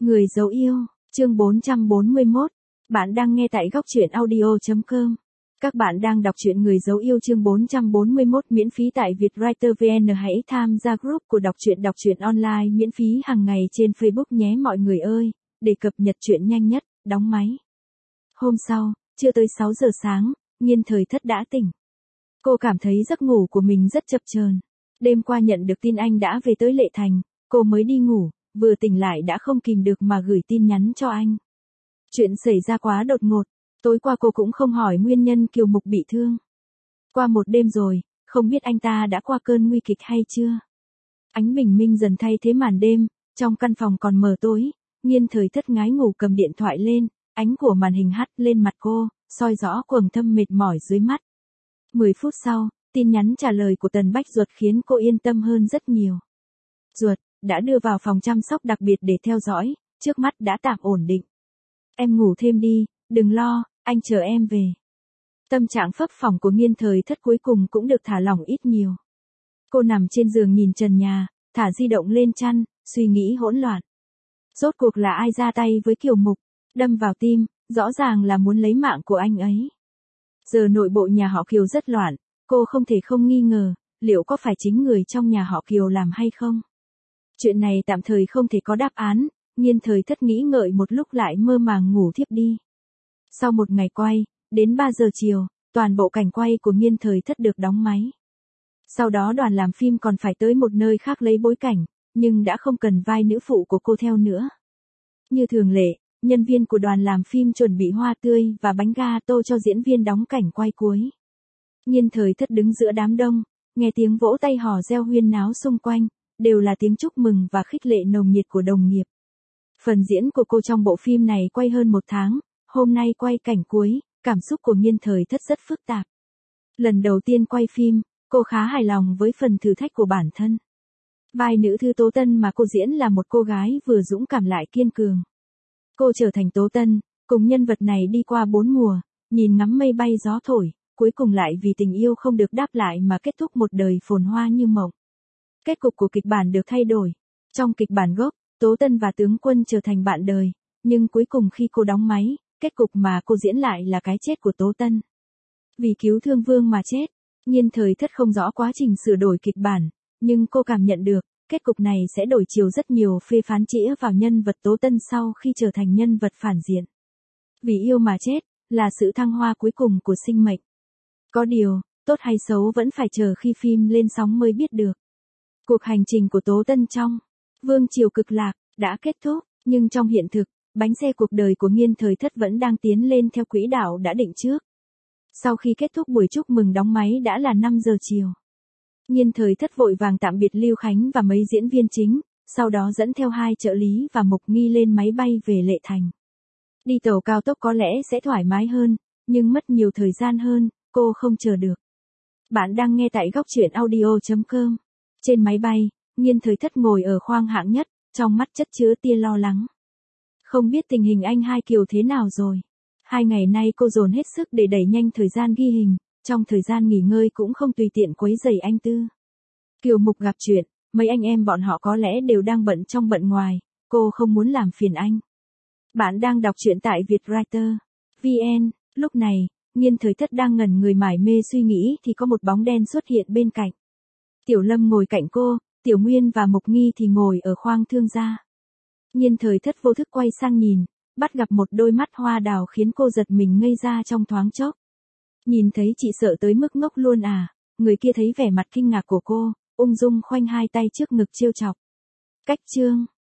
Người dấu yêu, chương 441. Bạn đang nghe tại góc truyện audio.com. Các bạn đang đọc truyện Người dấu yêu chương 441 miễn phí tại Vietwriter VN. Hãy tham gia group của đọc truyện online miễn phí hàng ngày trên Facebook nhé mọi người ơi, để cập nhật truyện nhanh nhất. Đóng máy. Hôm sau, chưa tới 6 giờ sáng, Nghiên Thời Thất đã tỉnh. Cô cảm thấy giấc ngủ của mình rất chập chờn. Đêm qua nhận được tin anh đã về tới Lệ Thành, cô mới đi ngủ, vừa tỉnh lại đã không kìm được mà gửi tin nhắn cho anh. Chuyện xảy ra quá đột ngột, tối qua cô cũng không hỏi nguyên nhân Kiều Mục bị thương. Qua một đêm rồi, không biết anh ta đã qua cơn nguy kịch hay chưa. Ánh bình minh dần thay thế màn đêm, trong căn phòng còn mờ tối, Nghiên Thời Thất ngái ngủ cầm điện thoại lên, ánh của màn hình hắt lên mặt cô, soi rõ quầng thâm mệt mỏi dưới mắt. 10 phút sau, tin nhắn trả lời của Tần Bách Duật khiến cô yên tâm hơn rất nhiều. Duật, đã đưa vào phòng chăm sóc đặc biệt để theo dõi, trước mắt đã tạm ổn định. Em ngủ thêm đi, đừng lo, anh chờ em về. Tâm trạng phấp phỏng của Nghiên Thời Thất cuối cùng cũng được thả lỏng ít nhiều. Cô nằm trên giường nhìn trần nhà, thả di động lên chăn, suy nghĩ hỗn loạn. Rốt cuộc là ai ra tay với Kiều Mục, đâm vào tim, rõ ràng là muốn lấy mạng của anh ấy. Giờ nội bộ nhà họ Kiều rất loạn, cô không thể không nghi ngờ, liệu có phải chính người trong nhà họ Kiều làm hay không? Chuyện này tạm thời không thể có đáp án, Nghiên Thời Thất nghĩ ngợi một lúc lại mơ màng ngủ thiếp đi. Sau một ngày quay, đến 3 giờ chiều, toàn bộ cảnh quay của Nghiên Thời Thất được đóng máy. Sau đó đoàn làm phim còn phải tới một nơi khác lấy bối cảnh, nhưng đã không cần vai nữ phụ của cô theo nữa. Như thường lệ, nhân viên của đoàn làm phim chuẩn bị hoa tươi và bánh gato cho diễn viên đóng cảnh quay cuối. Nghiên Thời Thất đứng giữa đám đông, nghe tiếng vỗ tay hò reo huyên náo xung quanh, đều là tiếng chúc mừng và khích lệ nồng nhiệt của đồng nghiệp. Phần diễn của cô trong bộ phim này quay hơn 1 tháng, hôm nay quay cảnh cuối, cảm xúc của Nghiên Thời Thất rất phức tạp. Lần đầu tiên quay phim, cô khá hài lòng với phần thử thách của bản thân. Vai nữ Thư Tố Tân mà cô diễn là một cô gái vừa dũng cảm lại kiên cường. Cô trở thành Tố Tân, cùng nhân vật này đi qua 4 mùa, nhìn ngắm mây bay gió thổi, cuối cùng lại vì tình yêu không được đáp lại mà kết thúc một đời phồn hoa như mộng. Kết cục của kịch bản được thay đổi. Trong kịch bản gốc, Tố Tân và tướng Quân trở thành bạn đời, nhưng cuối cùng khi cô đóng máy, kết cục mà cô diễn lại là cái chết của Tố Tân. Vì cứu thương Vương mà chết, Nghiên Thời Thất không rõ quá trình sửa đổi kịch bản, nhưng cô cảm nhận được, kết cục này sẽ đổi chiều rất nhiều phê phán chĩa vào nhân vật Tố Tân sau khi trở thành nhân vật phản diện. Vì yêu mà chết, là sự thăng hoa cuối cùng của sinh mệnh. Có điều, tốt hay xấu vẫn phải chờ khi phim lên sóng mới biết được. Cuộc hành trình của Tố Tân trong Vương triều cực lạc đã kết thúc, nhưng trong hiện thực, bánh xe cuộc đời của Nghiên Thời Thất vẫn đang tiến lên theo quỹ đạo đã định trước. Sau khi kết thúc buổi chúc mừng đóng máy đã là 5 giờ chiều. Nghiên Thời Thất vội vàng tạm biệt Lưu Khánh và mấy diễn viên chính, sau đó dẫn theo 2 trợ lý và Mục Nghi lên máy bay về Lệ Thành. Đi tàu cao tốc có lẽ sẽ thoải mái hơn, nhưng mất nhiều thời gian hơn, cô không chờ được. Bạn đang nghe tại góc truyện audio.com. Trên máy bay, Nghiên Thời Thất ngồi ở khoang hạng nhất, trong mắt chất chứa tia lo lắng. Không biết tình hình anh Hai Kiều thế nào rồi. 2 ngày nay cô dồn hết sức để đẩy nhanh thời gian ghi hình, trong thời gian nghỉ ngơi cũng không tùy tiện quấy rầy anh Tư. Kiều Mục gặp chuyện, mấy anh em bọn họ có lẽ đều đang bận trong bận ngoài, cô không muốn làm phiền anh. Bạn đang đọc truyện tại Vietwriter VN. Lúc này, Nghiên Thời Thất đang ngẩn người mải mê suy nghĩ thì có một bóng đen xuất hiện bên cạnh. Tiểu Lâm ngồi cạnh cô, Tiểu Nguyên và Mục Nghi thì ngồi ở khoang thương gia. Nghiên Thời Thất vô thức quay sang nhìn, bắt gặp một đôi mắt hoa đào khiến cô giật mình ngây ra trong thoáng chốc. Nhìn thấy chị sợ tới mức ngốc luôn à, người kia thấy vẻ mặt kinh ngạc của cô, ung dung khoanh 2 tay trước ngực trêu chọc. Cách chương